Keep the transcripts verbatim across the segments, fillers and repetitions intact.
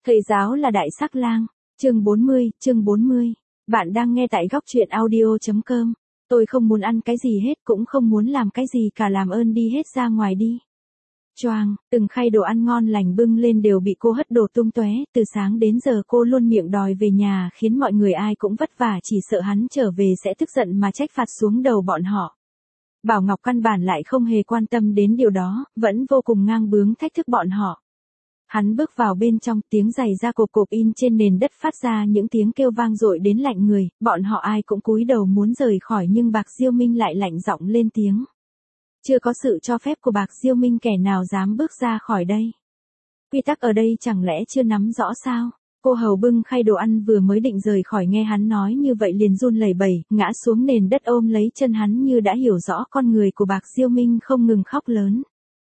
Thầy giáo là đại sắc lang, chương bốn mươi, chương bốn mươi. Bạn đang nghe tại góc truyện audio.com. Tôi không muốn ăn cái gì hết, cũng không muốn làm cái gì cả, làm ơn đi hết ra ngoài đi. Choang, từng khay đồ ăn ngon lành bưng lên đều bị cô hất đổ tung tóe, từ sáng đến giờ cô luôn miệng đòi về nhà, khiến mọi người ai cũng vất vả, chỉ sợ hắn trở về sẽ tức giận mà trách phạt xuống đầu bọn họ. Bảo Ngọc căn bản lại không hề quan tâm đến điều đó, vẫn vô cùng ngang bướng thách thức bọn họ. Hắn bước vào bên trong, tiếng giày da cộp cộp in trên nền đất phát ra những tiếng kêu vang dội đến lạnh người, bọn họ ai cũng cúi đầu muốn rời khỏi nhưng Bạc Diêu Minh lại lạnh giọng lên tiếng. Chưa có sự cho phép của Bạc Diêu Minh kẻ nào dám bước ra khỏi đây. Quy tắc ở đây chẳng lẽ chưa nắm rõ sao? Cô hầu bưng khay đồ ăn vừa mới định rời khỏi nghe hắn nói như vậy liền run lẩy bẩy, ngã xuống nền đất ôm lấy chân hắn như đã hiểu rõ con người của Bạc Diêu Minh, không ngừng khóc lớn.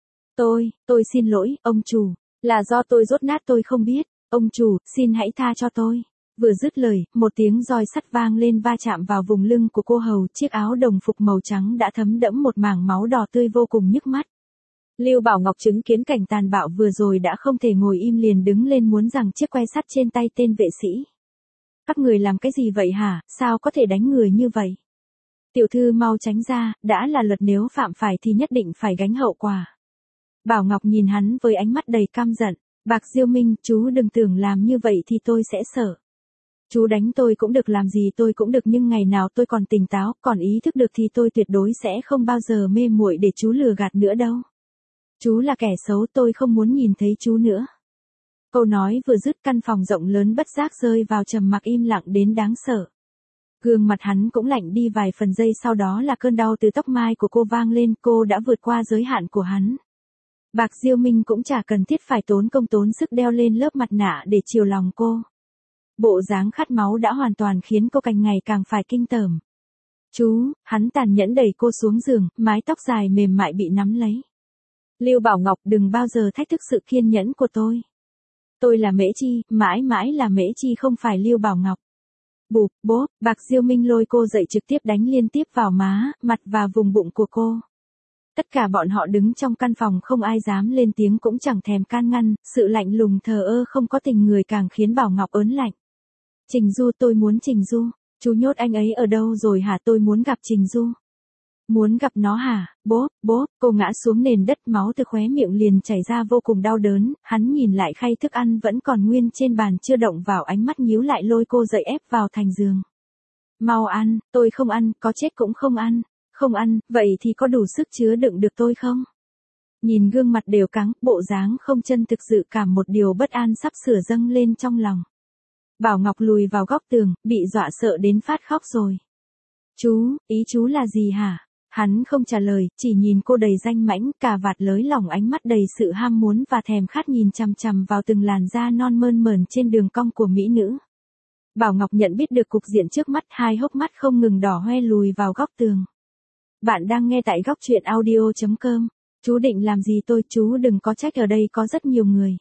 Tôi, tôi xin lỗi, ông chủ. Là do tôi dốt nát tôi không biết, ông chủ, xin hãy tha cho tôi. Vừa dứt lời, một tiếng roi sắt vang lên va chạm vào vùng lưng của cô hầu, chiếc áo đồng phục màu trắng đã thấm đẫm một mảng máu đỏ tươi vô cùng nhức mắt. Lưu Bảo Ngọc chứng kiến cảnh tàn bạo vừa rồi đã không thể ngồi im, liền đứng lên muốn giằng chiếc que sắt trên tay tên vệ sĩ. Các người làm cái gì vậy hả, sao có thể đánh người như vậy? Tiểu thư mau tránh ra, đã là luật nếu phạm phải thì nhất định phải gánh hậu quả. Bảo Ngọc nhìn hắn với ánh mắt đầy căm giận. Bạc Diêu Minh, chú đừng tưởng làm như vậy thì tôi sẽ sợ. Chú đánh tôi cũng được, làm gì tôi cũng được, nhưng ngày nào tôi còn tỉnh táo, còn ý thức được thì tôi tuyệt đối sẽ không bao giờ mê muội để chú lừa gạt nữa đâu. Chú là kẻ xấu, tôi không muốn nhìn thấy chú nữa. Câu nói vừa dứt, căn phòng rộng lớn bất giác rơi vào trầm mặc im lặng đến đáng sợ. Gương mặt hắn cũng lạnh đi vài phần, giây sau đó là cơn đau từ tóc mai của cô vang lên, cô đã vượt qua giới hạn của hắn. Bạc Diêu Minh cũng chả cần thiết phải tốn công tốn sức đeo lên lớp mặt nạ để chiều lòng cô. Bộ dáng khát máu đã hoàn toàn khiến cô càng ngày càng phải kinh tởm. Chú, hắn tàn nhẫn đẩy cô xuống giường, mái tóc dài mềm mại bị nắm lấy. Lưu Bảo Ngọc, đừng bao giờ thách thức sự kiên nhẫn của tôi. Tôi là Mễ Chi, mãi mãi là Mễ Chi, không phải Lưu Bảo Ngọc. Bụp, bốp, Bạc Diêu Minh lôi cô dậy, trực tiếp đánh liên tiếp vào má, mặt và vùng bụng của cô. Tất cả bọn họ đứng trong căn phòng không ai dám lên tiếng, cũng chẳng thèm can ngăn, sự lạnh lùng thờ ơ không có tình người càng khiến Bảo Ngọc ớn lạnh. Trình Du, tôi muốn Trình Du. Chú nhốt anh ấy ở đâu rồi hả? Tôi muốn gặp Trình Du. Muốn gặp nó hả? Bốp, bốp, cô ngã xuống nền đất, máu từ khóe miệng liền chảy ra vô cùng đau đớn, hắn nhìn lại khay thức ăn vẫn còn nguyên trên bàn chưa động vào, ánh mắt nhíu lại lôi cô dậy ép vào thành giường. Mau ăn, tôi không ăn, có chết cũng không ăn. Không ăn, vậy thì có đủ sức chứa đựng được tôi không? Nhìn gương mặt đều căng, bộ dáng không chân thực, dự cảm một điều bất an sắp sửa dâng lên trong lòng. Bảo Ngọc lùi vào góc tường, bị dọa sợ đến phát khóc rồi. Chú, ý chú là gì hả? Hắn không trả lời, chỉ nhìn cô đầy danh mãnh, cà vạt lới lỏng, ánh mắt đầy sự ham muốn và thèm khát nhìn chằm chằm vào từng làn da non mơn mởn trên đường cong của mỹ nữ. Bảo Ngọc nhận biết được cục diện trước mắt, hai hốc mắt không ngừng đỏ hoe, lùi vào góc tường. Bạn đang nghe tại góc truyện audio.com. Chú định làm gì tôi? Chú đừng có trách, ở đây có rất nhiều người.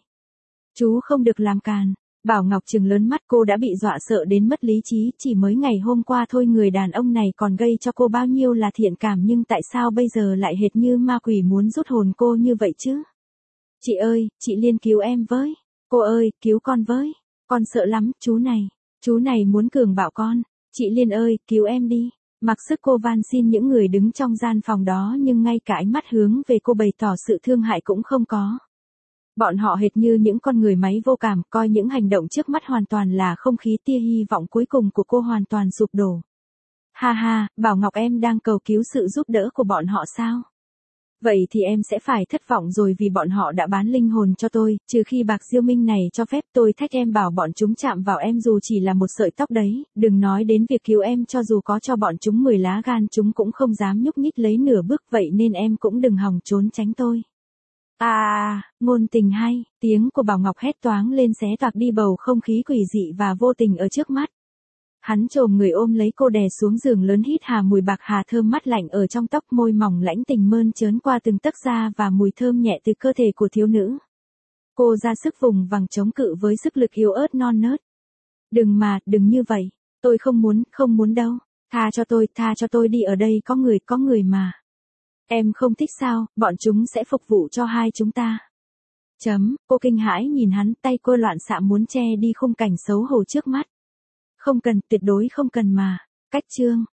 Chú không được làm càn. Bảo Ngọc trừng lớn mắt, cô đã bị dọa sợ đến mất lý trí, chỉ mới ngày hôm qua thôi người đàn ông này còn gây cho cô bao nhiêu là thiện cảm, nhưng tại sao bây giờ lại hệt như ma quỷ muốn rút hồn cô như vậy chứ? Chị ơi, chị Liên cứu em với. Cô ơi, cứu con với. Con sợ lắm, chú này. Chú này muốn cường bạo con. Chị Liên ơi, cứu em đi. Mặc sức cô van xin những người đứng trong gian phòng đó, nhưng ngay cả ánh mắt hướng về cô bày tỏ sự thương hại cũng không có. Bọn họ hệt như những con người máy vô cảm, coi những hành động trước mắt hoàn toàn là không khí, tia hy vọng cuối cùng của cô hoàn toàn sụp đổ. Ha ha, Bảo Ngọc, em đang cầu cứu sự giúp đỡ của bọn họ sao? Vậy thì em sẽ phải thất vọng rồi, vì bọn họ đã bán linh hồn cho tôi, trừ khi Bạc Diêu Minh này cho phép. Tôi thách em bảo bọn chúng chạm vào em dù chỉ là một sợi tóc đấy, đừng nói đến việc cứu em, cho dù có cho bọn chúng mười lá gan chúng cũng không dám nhúc nhích lấy nửa bước, vậy nên em cũng đừng hòng trốn tránh tôi. À, ngôn tình hay, tiếng của Bảo Ngọc hét toáng lên, xé toạc đi bầu không khí quỷ dị và vô tình ở trước mắt. Hắn chồm người ôm lấy cô đè xuống giường lớn, hít hà mùi bạc hà thơm mát lạnh ở trong tóc, môi mỏng lãnh tình mơn trớn qua từng tấc da và mùi thơm nhẹ từ cơ thể của thiếu nữ. Cô ra sức vùng vằng chống cự với sức lực yếu ớt non nớt. Đừng mà, đừng như vậy. Tôi không muốn, không muốn đâu. Tha cho tôi, tha cho tôi đi, ở đây có người, có người mà. Em không thích sao, bọn chúng sẽ phục vụ cho hai chúng ta. Chấm, cô kinh hãi nhìn hắn, tay cô loạn xạ muốn che đi khung cảnh xấu hổ trước mắt. Không cần, tuyệt đối không cần mà. Cách chương.